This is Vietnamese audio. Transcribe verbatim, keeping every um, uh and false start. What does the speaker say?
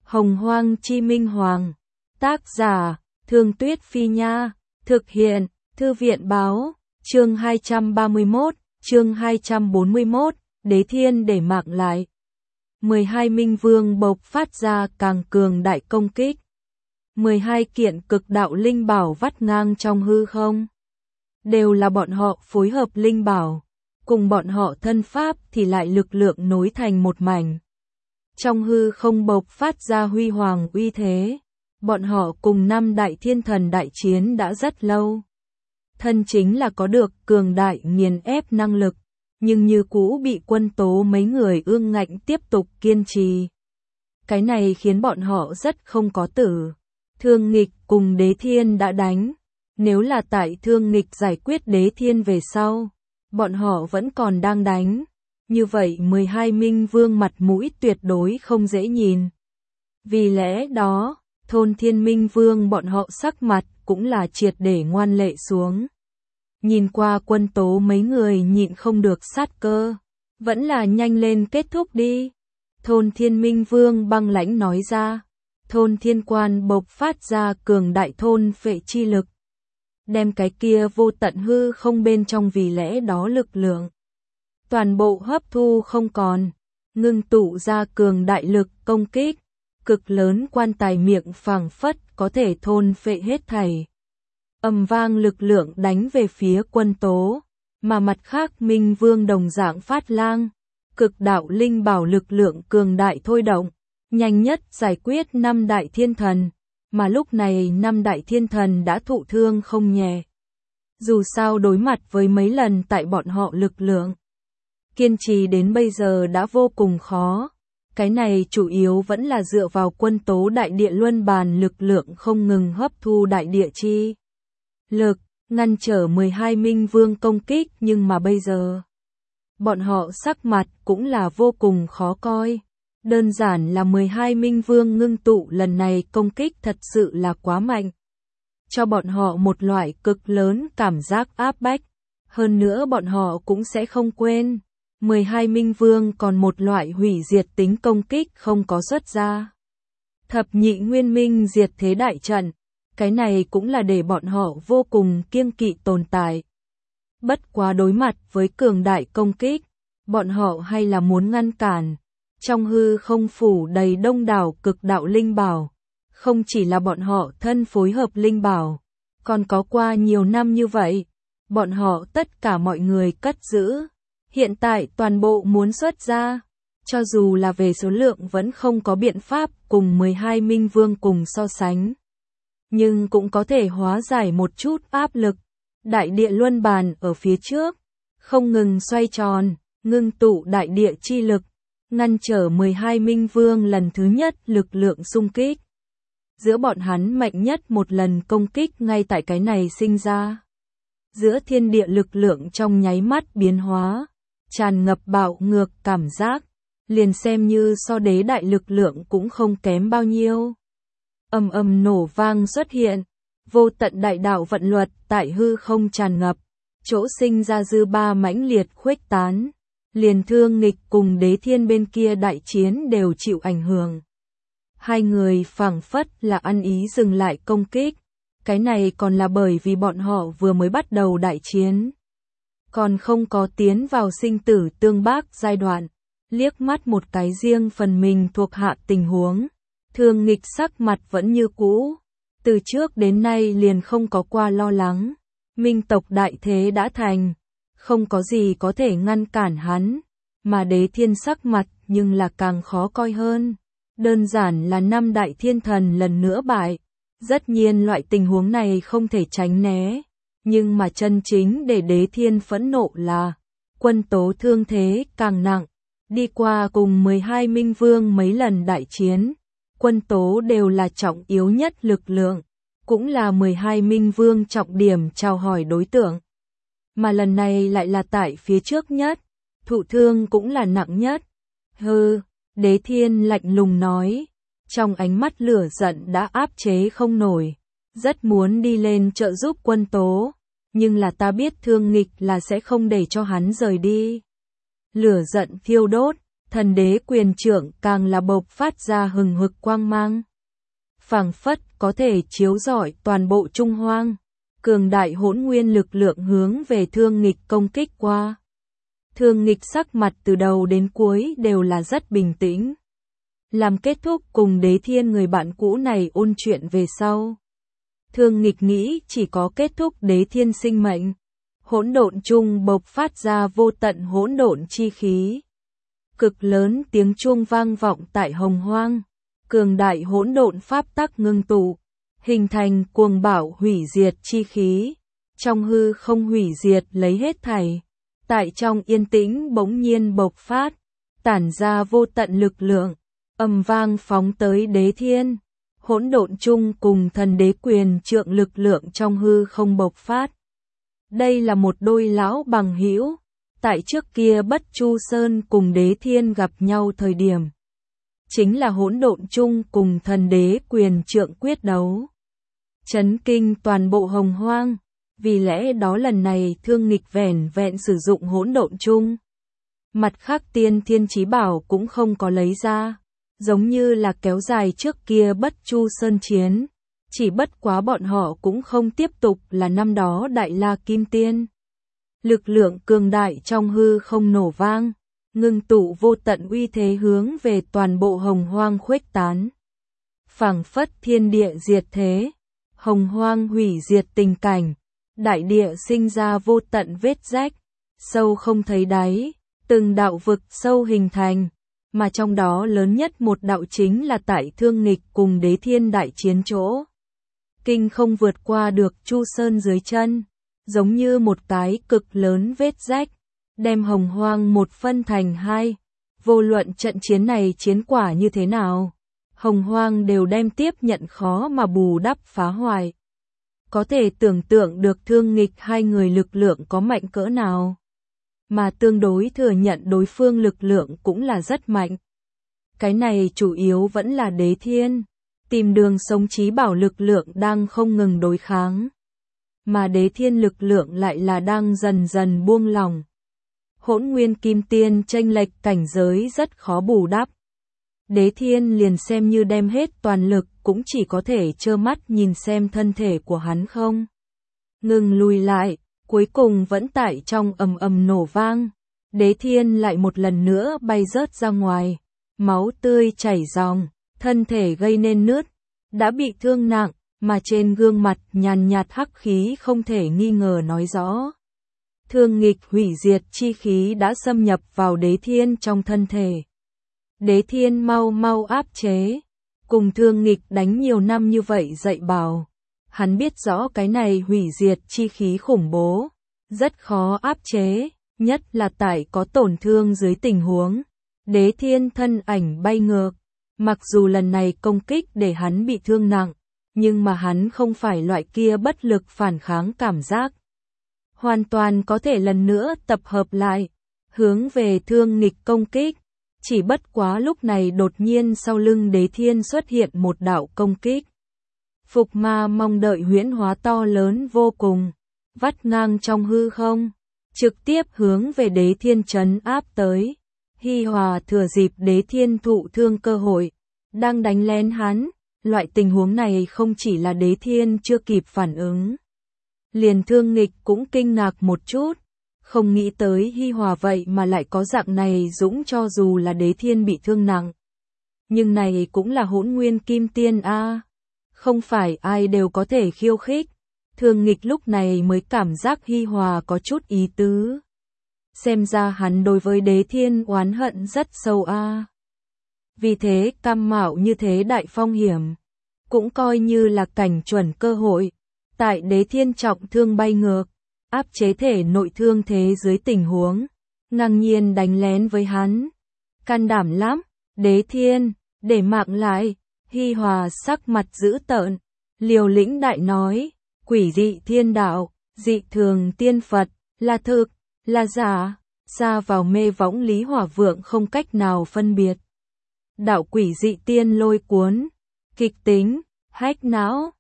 Hồng Hoang Chi Minh Hoàng. Tác giả, Thương Tuyết Phi Nha. Thực hiện, Thư viện Báo. Chương hai trăm ba mươi mốt, chương hai trăm bốn mươi mốt, Đế Thiên để mạng lại. mười hai Minh Vương bộc phát ra càng cường đại công kích. mười hai kiện cực đạo linh bảo vắt ngang trong hư không. Đều là bọn họ phối hợp linh bảo, cùng bọn họ thân pháp thì lại lực lượng nối thành một mảnh. Trong hư không bộc phát ra huy hoàng uy thế, bọn họ cùng năm đại thiên thần đại chiến đã rất lâu. Thân chính là có được cường đại nghiền ép năng lực, nhưng như cũ bị Quân Tố mấy người ương ngạnh tiếp tục kiên trì. Cái này khiến bọn họ rất không có tử. Thương Nghịch cùng Đế Thiên đã đánh, nếu là tại Thương Nghịch giải quyết Đế Thiên về sau, bọn họ vẫn còn đang đánh, như vậy mười hai Minh Vương mặt mũi tuyệt đối không dễ nhìn. Vì lẽ đó, Thôn Thiên Minh Vương bọn họ sắc mặt cũng là triệt để ngoan lệ xuống. Nhìn qua Quân Tố mấy người nhịn không được sát cơ, vẫn là nhanh lên kết thúc đi. Thôn Thiên Minh Vương băng lãnh nói ra. Thôn Thiên Quan bộc phát ra cường đại thôn phệ chi lực, đem cái kia vô tận hư không bên trong vì lẽ đó lực lượng toàn bộ hấp thu không còn, ngưng tụ ra cường đại lực công kích, cực lớn quan tài miệng phảng phất có thể thôn phệ hết thảy. Ầm vang lực lượng đánh về phía Quân Tố, mà mặt khác Minh Vương đồng dạng phát lang, cực đạo linh bảo lực lượng cường đại thôi động, nhanh nhất giải quyết năm đại thiên thần, mà lúc này năm đại thiên thần đã thụ thương không nhẹ. Dù sao đối mặt với mấy lần tại bọn họ lực lượng, kiên trì đến bây giờ đã vô cùng khó. Cái này chủ yếu vẫn là dựa vào Quân Tố đại địa luân bàn lực lượng không ngừng hấp thu đại địa chi lực, ngăn trở mười hai Minh Vương công kích, nhưng mà bây giờ bọn họ sắc mặt cũng là vô cùng khó coi. Đơn giản là mười hai Minh Vương ngưng tụ lần này công kích thật sự là quá mạnh, cho bọn họ một loại cực lớn cảm giác áp bách. Hơn nữa bọn họ cũng sẽ không quên, mười hai Minh Vương còn một loại hủy diệt tính công kích không có xuất ra. Thập nhị nguyên minh diệt thế đại trận, cái này cũng là để bọn họ vô cùng kiêng kỵ tồn tại. Bất quá đối mặt với cường đại công kích, bọn họ hay là muốn ngăn cản. Trong hư không phủ đầy đông đảo cực đạo linh bảo, không chỉ là bọn họ thân phối hợp linh bảo, còn có qua nhiều năm như vậy, bọn họ tất cả mọi người cất giữ, hiện tại toàn bộ muốn xuất ra, cho dù là về số lượng vẫn không có biện pháp cùng mười hai Minh Vương cùng so sánh, nhưng cũng có thể hóa giải một chút áp lực. Đại địa luân bàn ở phía trước, không ngừng xoay tròn, ngưng tụ đại địa chi lực, ngăn trở mười hai Minh Vương lần thứ nhất lực lượng xung kích. Giữa bọn hắn mạnh nhất một lần công kích ngay tại cái này sinh ra. Giữa thiên địa lực lượng trong nháy mắt biến hóa, tràn ngập bạo ngược cảm giác, liền xem như so đế đại lực lượng cũng không kém bao nhiêu. Ầm ầm nổ vang xuất hiện, vô tận đại đạo vận luật tại hư không tràn ngập, chỗ sinh ra dư ba mãnh liệt khuếch tán. Liền Thương Nghịch cùng Đế Thiên bên kia đại chiến đều chịu ảnh hưởng. Hai người phảng phất là ăn ý dừng lại công kích, cái này còn là bởi vì bọn họ vừa mới bắt đầu đại chiến, còn không có tiến vào sinh tử tương bác giai đoạn. Liếc mắt một cái riêng phần mình thuộc hạ tình huống, Thương Nghịch sắc mặt vẫn như cũ, từ trước đến nay liền không có qua lo lắng. Minh tộc đại thế đã thành, không có gì có thể ngăn cản hắn, mà Đế Thiên sắc mặt nhưng là càng khó coi hơn. Đơn giản là năm đại thiên thần lần nữa bại. Rất nhiên loại tình huống này không thể tránh né, nhưng mà chân chính để Đế Thiên phẫn nộ là Quân Tố thương thế càng nặng. Đi qua cùng mười hai Minh Vương mấy lần đại chiến, Quân Tố đều là trọng yếu nhất lực lượng, cũng là mười hai Minh Vương trọng điểm chào hỏi đối tượng. Mà lần này lại là tại phía trước nhất, thụ thương cũng là nặng nhất. Hừ, Đế Thiên lạnh lùng nói, trong ánh mắt lửa giận đã áp chế không nổi, rất muốn đi lên trợ giúp Quân Tố, nhưng là ta biết Thương Nghịch là sẽ không để cho hắn rời đi. Lửa giận thiêu đốt, thần đế quyền trượng càng là bộc phát ra hừng hực quang mang. Phảng phất có thể chiếu rọi toàn bộ Trung Hoang, cường đại hỗn nguyên lực lượng hướng về Thương Nghịch công kích qua. Thương Nghịch sắc mặt từ đầu đến cuối đều là rất bình tĩnh. Làm kết thúc cùng Đế Thiên người bạn cũ này ôn chuyện về sau. Thương Nghịch nghĩ chỉ có kết thúc Đế Thiên sinh mệnh. Hỗn độn chung bộc phát ra vô tận hỗn độn chi khí. Cực lớn tiếng chuông vang vọng tại Hồng Hoang. Cường đại hỗn độn pháp tắc ngưng tụ, hình thành cuồng bạo hủy diệt chi khí. Trong hư không hủy diệt lấy hết thảy. Tại trong yên tĩnh bỗng nhiên bộc phát, tản ra vô tận lực lượng, ầm vang phóng tới Đế Thiên. Hỗn độn chung cùng thần đế quyền trượng lực lượng trong hư không bộc phát. Đây là một đôi lão bằng hữu, tại trước kia Bất Chu Sơn cùng Đế Thiên gặp nhau thời điểm. Chính là hỗn độn chung cùng thần đế quyền trượng quyết đấu. Chấn kinh toàn bộ Hồng Hoang, vì lẽ đó lần này Thương Nghịch vẻn vẹn sử dụng hỗn độn chung. Mặt khác tiên thiên chí bảo cũng không có lấy ra, giống như là kéo dài trước kia Bất Chu Sơn chiến. Chỉ bất quá bọn họ cũng không tiếp tục là năm đó Đại La Kim Tiên. Lực lượng cường đại trong hư không nổ vang, ngưng tụ vô tận uy thế hướng về toàn bộ Hồng Hoang khuếch tán. Phảng phất thiên địa diệt thế, Hồng Hoang hủy diệt tình cảnh, đại địa sinh ra vô tận vết rách, sâu không thấy đáy, từng đạo vực sâu hình thành, mà trong đó lớn nhất một đạo chính là tại Thương Nghịch cùng Đế Thiên đại chiến chỗ. Kinh không vượt qua được Chu Sơn dưới chân, giống như một cái cực lớn vết rách, đem Hồng Hoang một phân thành hai. Vô luận trận chiến này chiến quả như thế nào, Hồng Hoang đều đem tiếp nhận khó mà bù đắp phá hoại. Có thể tưởng tượng được Thương Nghịch hai người lực lượng có mạnh cỡ nào, mà tương đối thừa nhận đối phương lực lượng cũng là rất mạnh. Cái này chủ yếu vẫn là Đế Thiên, tìm đường sống chí bảo lực lượng đang không ngừng đối kháng, mà Đế Thiên lực lượng lại là đang dần dần buông lỏng. Hỗn Nguyên Kim Tiên chênh lệch cảnh giới rất khó bù đắp. Đế Thiên liền xem như đem hết toàn lực cũng chỉ có thể trơ mắt nhìn xem thân thể của hắn không ngừng lùi lại, cuối cùng vẫn tại trong ầm ầm nổ vang. Đế Thiên lại một lần nữa bay rớt ra ngoài, máu tươi chảy ròng, thân thể gây nên nứt, đã bị thương nặng, mà trên gương mặt nhàn nhạt hắc khí không thể nghi ngờ nói rõ. Thương Nghịch hủy diệt chi khí đã xâm nhập vào Đế Thiên trong thân thể. Đế Thiên mau mau áp chế, cùng Thương Nghịch đánh nhiều năm như vậy dạy bảo. Hắn biết rõ cái này hủy diệt chi khí khủng bố, rất khó áp chế, nhất là tại có tổn thương dưới tình huống. Đế Thiên thân ảnh bay ngược, mặc dù lần này công kích để hắn bị thương nặng, nhưng mà hắn không phải loại kia bất lực phản kháng cảm giác. Hoàn toàn có thể lần nữa tập hợp lại, hướng về Thương Nghịch công kích. Chỉ bất quá lúc này đột nhiên sau lưng Đế Thiên xuất hiện một đạo công kích. Phục ma mong đợi huyễn hóa to lớn vô cùng, vắt ngang trong hư không, trực tiếp hướng về Đế Thiên trấn áp tới. Hi Hòa thừa dịp Đế Thiên thụ thương cơ hội, đang đánh lén hắn. Loại tình huống này không chỉ là Đế Thiên chưa kịp phản ứng, liền Thương Nghịch cũng kinh ngạc một chút, không nghĩ tới Hi Hòa vậy mà lại có dạng này dũng, cho dù là Đế Thiên bị thương nặng. Nhưng này cũng là Hỗn Nguyên Kim Tiên a, à. Không phải ai đều có thể khiêu khích. Thương Nghịch lúc này mới cảm giác Hi Hòa có chút ý tứ. Xem ra hắn đối với Đế Thiên oán hận rất sâu a. À. Vì thế cam mạo như thế đại phong hiểm, cũng coi như là cảnh chuẩn cơ hội. Tại Đế Thiên trọng thương bay ngược, áp chế thể nội thương thế dưới tình huống, ngang nhiên đánh lén với hắn. Can đảm lắm, Đế Thiên, để mạng lại. Hi Hòa sắc mặt dữ tợn, liều lĩnh đại nói, quỷ dị thiên đạo, dị thường tiên Phật, là thực, là giả, xa vào mê võng Lý Hỏa Vượng không cách nào phân biệt. Đạo quỷ dị tiên lôi cuốn, kịch tính, hách não,